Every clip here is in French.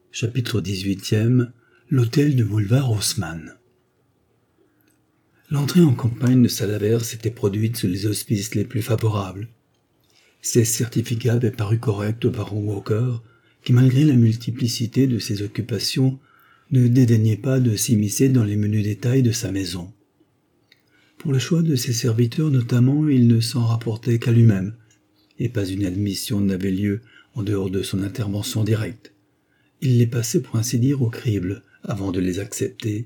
Chapitre 18e. L'hôtel du boulevard Haussmann. L'entrée en campagne de Salaberry s'était produite sous les auspices les plus favorables. Ces certificats avaient paru corrects au baron Walker, qui malgré la multiplicité de ses occupations, ne dédaignait pas de s'immiscer dans les menus détails de sa maison. Pour le choix de ses serviteurs notamment, il ne s'en rapportait qu'à lui-même, et pas une admission n'avait lieu en dehors de son intervention directe. Il les passait pour ainsi dire au crible, avant de les accepter.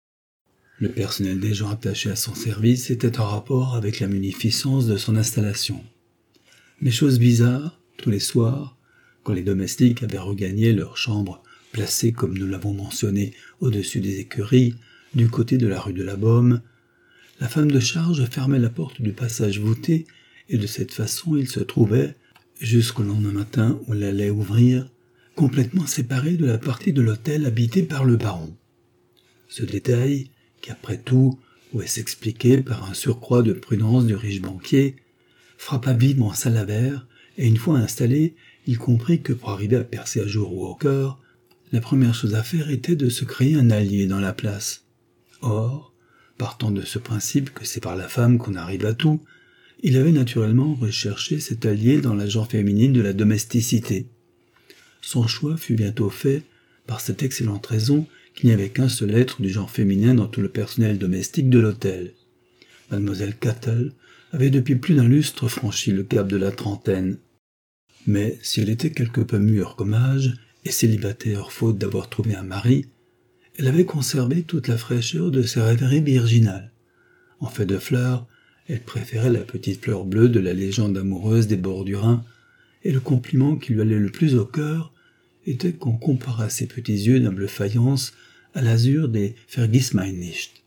Le personnel des gens attachés à son service était en rapport avec la munificence de son installation. Mais chose bizarre, tous les soirs, quand les domestiques avaient regagné leur chambre, placée comme nous l'avons mentionné au-dessus des écuries, du côté de la rue de la Baume, la femme de charge fermait la porte du passage voûté et de cette façon il se trouvait, jusqu'au lendemain matin où elle allait ouvrir, complètement séparé de la partie de l'hôtel habitée par le baron. Ce détail, qui après tout pouvait s'expliquer par un surcroît de prudence du riche banquier, frappa vivement Salaberry, et une fois installé, il comprit que pour arriver à percer à jour Walker, la première chose à faire était de se créer un allié dans la place. Or, partant de ce principe que c'est par la femme qu'on arrive à tout, il avait naturellement recherché cet allié dans la genre féminine de la domesticité. Son choix fut bientôt fait par cette excellente raison qu'il n'y avait qu'un seul être du genre féminin dans tout le personnel domestique de l'hôtel. Mademoiselle Cattle avait depuis plus d'un lustre franchi le cap de la trentaine. Mais si elle était quelque peu mûre comme âge et célibataire faute d'avoir trouvé un mari, elle avait conservé toute la fraîcheur de ses rêveries virginales. En fait de fleurs, elle préférait la petite fleur bleue de la légende amoureuse des bords du Rhin, et le compliment qui lui allait le plus au cœur était qu'on comparât ses petits yeux d'un bleu faïence à l'azur des Vergiss-mein-nicht.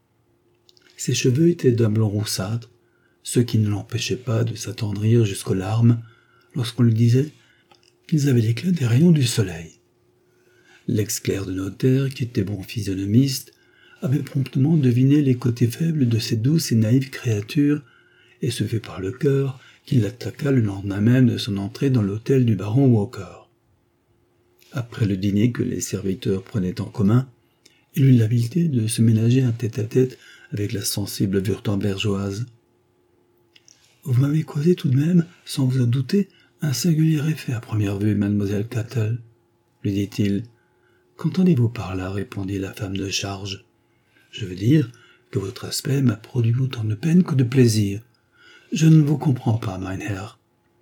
Ses cheveux étaient d'un blond roussâtre, ce qui ne l'empêchait pas de s'attendrir jusqu'aux larmes lorsqu'on lui disait qu'ils avaient l'éclat des rayons du soleil. L'ex-clerc de notaire, qui était bon physionomiste, avait promptement deviné les côtés faibles de ces douces et naïves créatures, et ce fut par le cœur qu'il l'attaqua le lendemain même de son entrée dans l'hôtel du baron Walker. Après le dîner que les serviteurs prenaient en commun, il eut l'habileté de se ménager un tête-à-tête avec la sensible Wurtembergeoise. « Vous m'avez causé tout de même, sans vous en douter, un singulier effet à première vue, mademoiselle Cattle, » lui dit-il. « Qu'entendez-vous par là ?» répondit la femme de charge. « Je veux dire que votre aspect m'a produit autant de peine que de plaisir. Je ne vous comprends pas, mein Herr.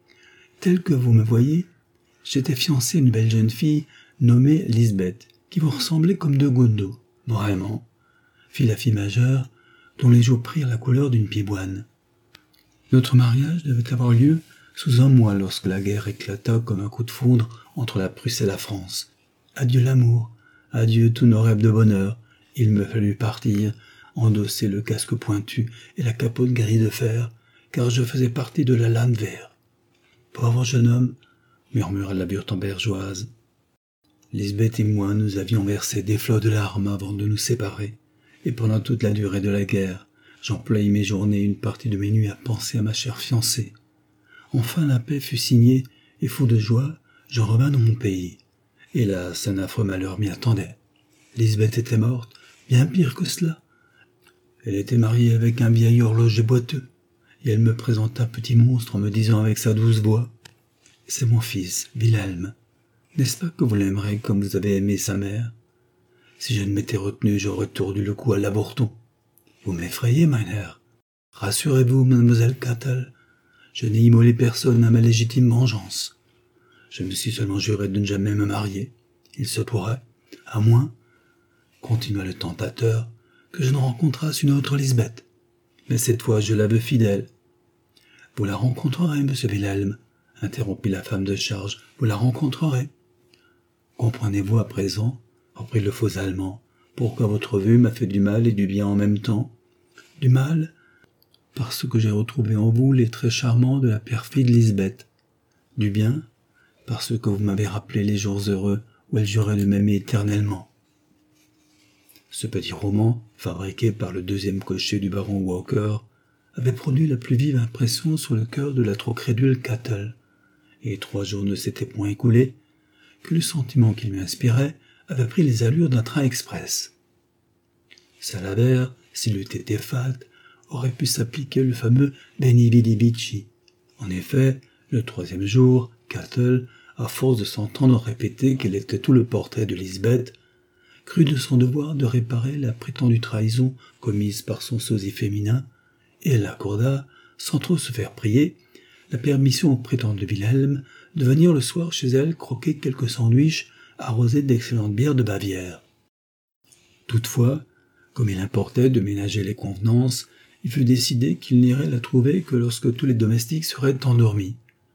Tel que vous me voyez, j'étais fiancé à une belle jeune fille nommée Lisbeth, qui vous ressemblait comme deux gouttes d'eau, vraiment, fit la fille majeure, dont les jours prirent la couleur d'une pivoine. Notre mariage devait avoir lieu sous un mois lorsque la guerre éclata comme un coup de foudre entre la Prusse et la France. Adieu l'amour, adieu tous nos rêves de bonheur. Il me fallut partir, endosser le casque pointu et la capote grise de fer, car je faisais partie de la Landwehr. Pauvre jeune homme, murmura la Wurtembergeoise. Lisbeth et moi nous avions versé des flots de larmes avant de nous séparer, et pendant toute la durée de la guerre, j'employai mes journées et une partie de mes nuits à penser à ma chère fiancée. Enfin la paix fut signée, et fou de joie, je revins dans mon pays. Hélas, un affreux malheur m'y attendait. Lisbeth était morte, bien pire que cela. Elle était mariée avec un vieil horloger boiteux, et elle me présenta un petit monstre en me disant avec sa douce voix « C'est mon fils, Wilhelm. N'est-ce pas que vous l'aimerez comme vous avez aimé sa mère? Si je ne m'étais retenu, j'aurais tordu le cou à l'avorton. Vous m'effrayez, mein Herr. Rassurez-vous, mademoiselle Cattle, je n'ai immolé personne à ma légitime vengeance. Je me suis seulement juré de ne jamais me marier. Il se pourrait, à moins, continua le tentateur, que je ne rencontrasse une autre Lisbeth. Mais cette fois, je la veux fidèle. Vous la rencontrerez, monsieur Wilhelm, interrompit la femme de charge. Vous la rencontrerez. Comprenez-vous à présent, reprit le faux Allemand, pourquoi votre vue m'a fait du mal et du bien en même temps? Du mal, parce que j'ai retrouvé en vous les traits charmants de la perfide Lisbeth. Du bien, parce que vous m'avez rappelé les jours heureux où elle jurait de m'aimer éternellement. Ce petit roman, fabriqué par le deuxième cocher du baron Walker, avait produit la plus vive impression sur le cœur de la trop crédule Cattle, et 3 jours ne s'étaient point écoulés que le sentiment qu'il lui inspirait avait pris les allures d'un train express. Salabert, s'il eût été fat, aurait pu s'appliquer le fameux Veni Vidi Vici. En effet, le 3e jour, Catel, à force de s'entendre répéter qu'elle était tout le portrait de Lisbeth, crut de son devoir de réparer la prétendue trahison commise par son sosie féminin, et elle accorda, sans trop se faire prier, la permission au prétendu Wilhelm de venir le soir chez elle croquer quelques sandwichs arrosés d'excellentes bières de Bavière. Toutefois, comme il importait de ménager les convenances, il fut décidé qu'il n'irait la trouver que lorsque tous les domestiques seraient endormis.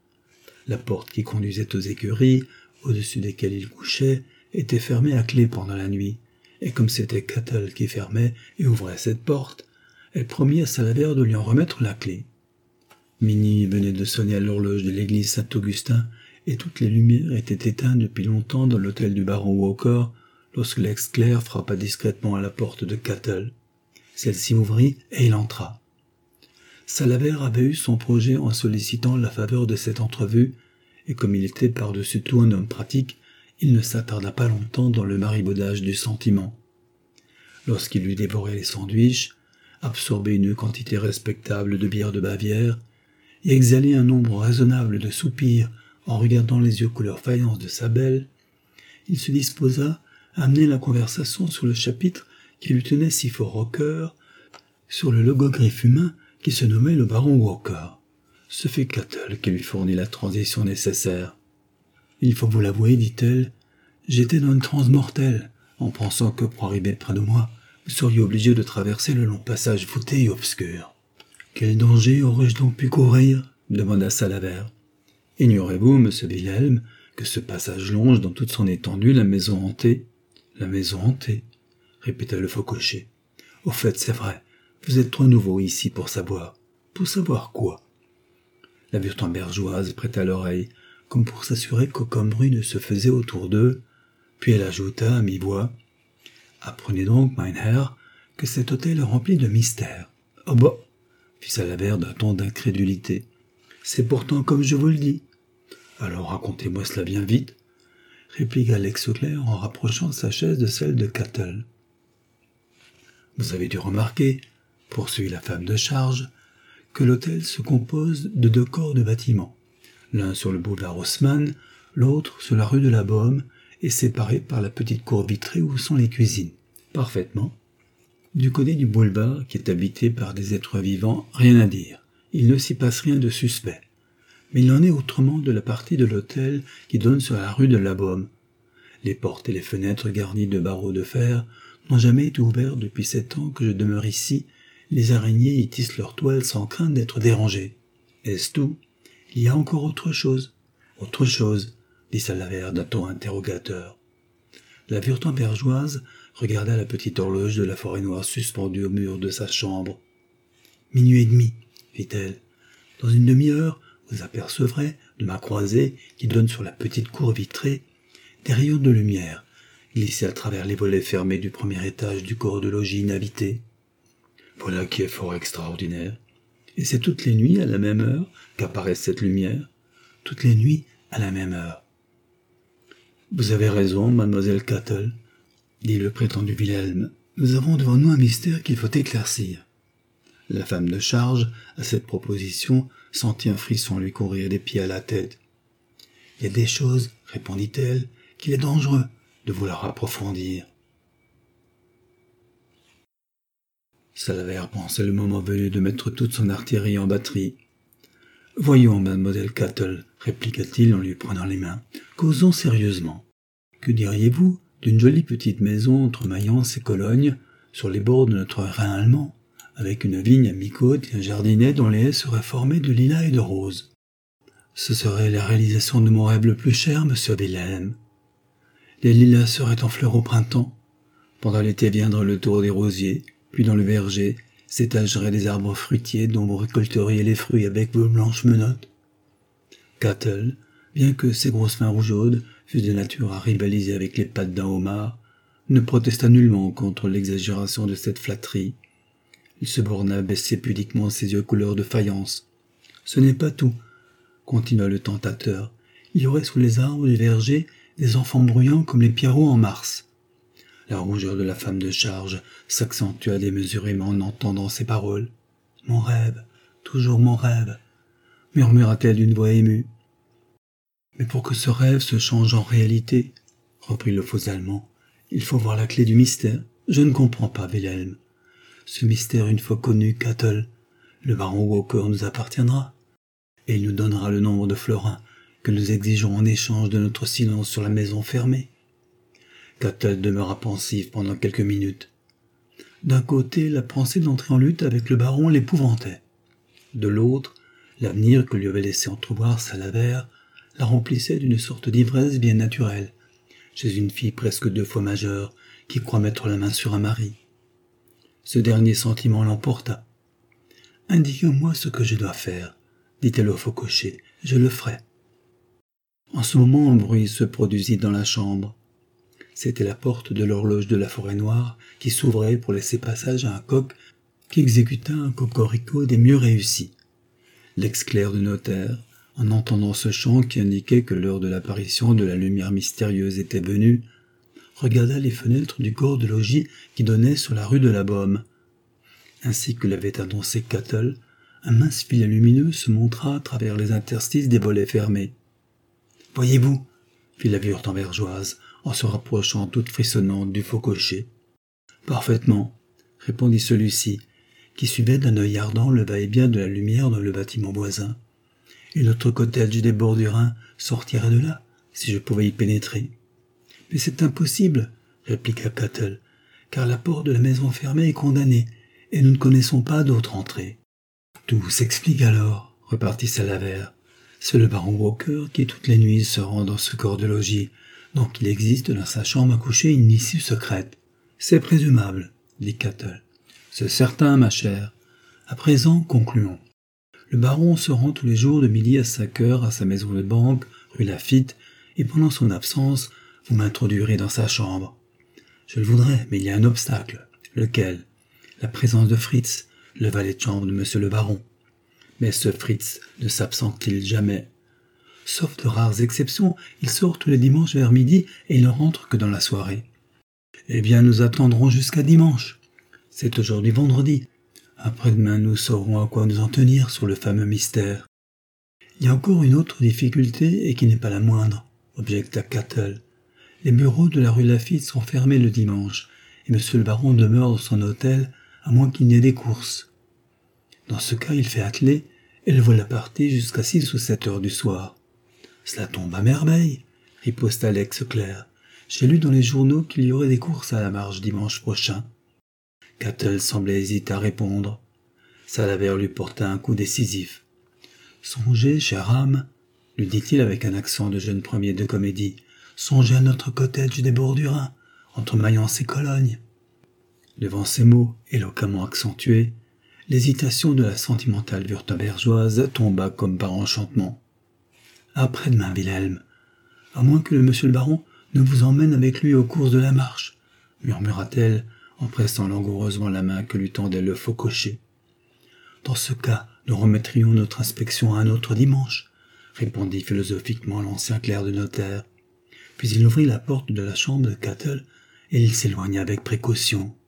La porte qui conduisait aux écuries, au-dessus desquelles il couchait, était fermée à clé pendant la nuit, et comme c'était Catel qui fermait et ouvrait cette porte, elle promit à Salabert de lui en remettre la clé. Minuit venait de sonner à l'horloge de l'église Saint-Augustin, et toutes les lumières étaient éteintes depuis longtemps dans l'hôtel du baron Walker, lorsque l'ex-clerc frappa discrètement à la porte de Catel. Celle-ci ouvrit et il entra. Salabert avait eu son projet en sollicitant la faveur de cette entrevue, et comme il était par-dessus tout un homme pratique, il ne s'attarda pas longtemps dans le marivaudage du sentiment. Lorsqu'il eut dévoré les sandwichs, absorbé une quantité respectable de bière de Bavière, et exhalé un nombre raisonnable de soupirs en regardant les yeux couleur faïence de sa belle, il se disposa à amener la conversation sur le chapitre qui lui tenait si fort au cœur, sur le logogriphe humain qui se nommait le baron Walker. Ce fut Catel qui lui fournit la transition nécessaire. « Il faut vous l'avouer, dit-elle, j'étais dans une transe mortelle, en pensant que pour arriver près de moi, vous seriez obligé de traverser le long passage voûté et obscur. »« Quel danger aurais-je donc pu courir ?» demanda Salabert. « Ignorez-vous, monsieur Wilhelm, que ce passage longe dans toute son étendue la maison hantée ?»« La maison hantée ?» répéta le faux cocher. « Au fait, c'est vrai, vous êtes trop nouveau ici pour savoir. Pour savoir quoi ?» La Wurtembergeoise prêta l'oreille, comme pour s'assurer qu'aucun bruit ne se faisait autour d'eux, puis elle ajouta à mi-voix « Apprenez donc, mein Herr, que cet hôtel est rempli de mystères. »« Oh bah !» fit Salabert d'un ton d'incrédulité. « C'est pourtant comme je vous le dis. »« Alors racontez-moi cela bien vite, » répliqua l'ex-clerc en rapprochant sa chaise de celle de Catel. « Vous avez dû remarquer, poursuivit la femme de charge, que l'hôtel se compose de 2 corps de bâtiments, l'un sur le boulevard Haussmann, l'autre sur la rue de la Baume, et séparé par la petite cour vitrée où sont les cuisines. Parfaitement. Du côté du boulevard, qui est habité par des êtres vivants, rien à dire. Il ne s'y passe rien de suspect. Mais il en est autrement de la partie de l'hôtel qui donne sur la rue de la Baume. Les portes et les fenêtres garnies de barreaux de fer n'ont jamais été ouvertes depuis 7 ans que je demeure ici. Les araignées y tissent leurs toiles sans crainte d'être dérangées. Est-ce tout? Il y a encore autre chose. Autre chose, dit Salabert d'un ton interrogateur. La Wurtembergeoise regarda la petite horloge de la forêt noire suspendue au mur de sa chambre. « 00:30, fit-elle. Dans une demi-heure, vous apercevrez, de ma croisée, qui donne sur la petite cour vitrée, des rayons de lumière, glissés à travers les volets fermés du premier étage du corps de logis inhabité. Voilà qui est fort extraordinaire. Et c'est toutes les nuits, à la même heure, qu'apparaît cette lumière. Toutes les nuits, à la même heure. Vous avez raison, mademoiselle Catel, dit le prétendu Wilhelm. Nous avons devant nous un mystère qu'il faut éclaircir. La femme de charge, à cette proposition, sentit un frisson lui courir des pieds à la tête. Il y a des choses, répondit-elle, qu'il est dangereux de vouloir approfondir. Salabert pensait le moment venu de mettre toute son artillerie en batterie. « Voyons, mademoiselle Catel, répliqua-t-il en lui prenant les mains, causons sérieusement. Que diriez-vous d'une jolie petite maison entre Mayence et Cologne, sur les bords de notre Rhin allemand, avec une vigne à mi-côte et un jardinet dont les haies seraient formées de lilas et de roses? Ce serait la réalisation de mon rêve le plus cher, monsieur Wilhelm. Les lilas seraient en fleurs au printemps. Pendant l'été viendrait le tour des rosiers, puis dans le verger s'étageraient des arbres fruitiers dont vous récolteriez les fruits avec vos blanches menottes. Catel, bien que ses grosses mains rougeaudes fussent de nature à rivaliser avec les pattes d'un homard, ne protesta nullement contre l'exagération de cette flatterie. Il se borna à baisser pudiquement ses yeux couleur de faïence. « Ce n'est pas tout, » continua le tentateur. « Il y aurait sous les arbres du verger des enfants bruyants comme les pierrots en mars. La rougeur de la femme de charge s'accentua démesurément en entendant ces paroles. « Mon rêve, toujours mon rêve », murmura-t-elle d'une voix émue. « Mais pour que ce rêve se change en réalité, » reprit le faux Allemand, « il faut voir la clé du mystère. Je ne comprends pas, Wilhelm. Ce mystère, une fois connu, Käthe, le baron Walker nous appartiendra, et il nous donnera le nombre de florins que nous exigeons en échange de notre silence sur la maison fermée. » Käthe demeura pensive pendant quelques minutes. D'un côté, la pensée d'entrer en lutte avec le baron l'épouvantait. De l'autre, l'avenir que lui avait laissé entrevoir Salabert la remplissait d'une sorte d'ivresse bien naturelle, chez une fille presque 2 fois majeure qui croit mettre la main sur un mari. Ce dernier sentiment l'emporta. « Indique-moi ce que je dois faire, » dit-elle au faux cocher, « je le ferai. » En ce moment, un bruit se produisit dans la chambre. C'était la porte de l'horloge de la Forêt Noire qui s'ouvrait pour laisser passage à un coq qui exécuta un cocorico des mieux réussis. L'ex-clerc du notaire, en entendant ce chant qui indiquait que l'heure de l'apparition de la lumière mystérieuse était venue, regarda les fenêtres du corps de logis qui donnait sur la rue de la Baume. Ainsi que l'avait annoncé Käthe, un mince filet lumineux se montra à travers les interstices des volets fermés. « Voyez-vous » fit la Wurtembergeoise, en se rapprochant toute frissonnante du faux cocher. « Parfaitement » répondit celui-ci, qui suivait d'un œil ardent le va-et-vient de la lumière dans le bâtiment voisin. « Et notre cottage des bords du Rhin sortirait de là, si je pouvais y pénétrer. »« Mais c'est impossible, » répliqua Käthe, « car la porte de la maison fermée est condamnée, et nous ne connaissons pas d'autre entrée. »« Tout s'explique alors, » repartit Salabert. « C'est le baron Walker qui toutes les nuits se rend dans ce corps de logis, donc il existe dans sa chambre à coucher une issue secrète. »« C'est présumable, » dit Käthe. « C'est certain, ma chère. À présent, concluons. Le baron se rend tous les jours de midi à 5 heures à sa maison de banque, rue Laffitte, et pendant son absence, vous m'introduirez dans sa chambre. Je le voudrais, mais il y a un obstacle. Lequel ? La présence de Fritz, le valet de chambre de monsieur le baron. Mais ce Fritz ne s'absente-t-il jamais ? Sauf de rares exceptions, il sort tous les dimanches vers midi et il ne rentre que dans la soirée. Eh bien, nous attendrons jusqu'à dimanche. C'est aujourd'hui vendredi. Après-demain, nous saurons à quoi nous en tenir sur le fameux mystère. Il y a encore une autre difficulté et qui n'est pas la moindre, objecta Käthe. Les bureaux de la rue Laffitte sont fermés le dimanche et monsieur le baron demeure dans son hôtel à moins qu'il n'y ait des courses. Dans ce cas, il fait atteler et le voilà parti jusqu'à 6 ou 7 heures du soir. Cela tombe à merveille, riposta l'ex-clerc. J'ai lu dans les journaux qu'il y aurait des courses à la marche dimanche prochain. Käthe semblait hésiter à répondre. Salabert lui porta un coup décisif. Songez, chère âme, lui dit-il avec un accent de jeune premier de comédie, songez à notre cottage des bords du Rhin, entre Mayence et Cologne. Devant ces mots, éloquemment accentués, l'hésitation de la sentimentale wurtembergeoise tomba comme par enchantement. Après-demain, Wilhelm, à moins que le monsieur le baron ne vous emmène avec lui aux courses de la marche, murmura-t-elle en pressant langoureusement la main que lui tendait le faux cocher. Dans ce cas, nous remettrions notre inspection à un autre dimanche, répondit philosophiquement l'ancien clerc de notaire. Puis il ouvrit la porte de la chambre de Käthe et il s'éloigna avec précaution.